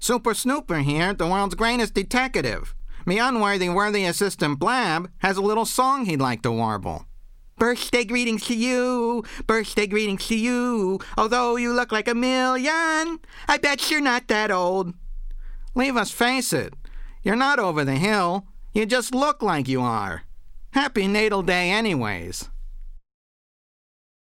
Super Snooper here, the world's greatest detective. Me unworthy worthy assistant Blab has a little song he'd like to warble. Birthday greetings to you, birthday greetings to you. Although you look like 1,000,000, I bet you're not that old. Leave us face it, you're not over the hill. You just look like you are. Happy natal day anyways.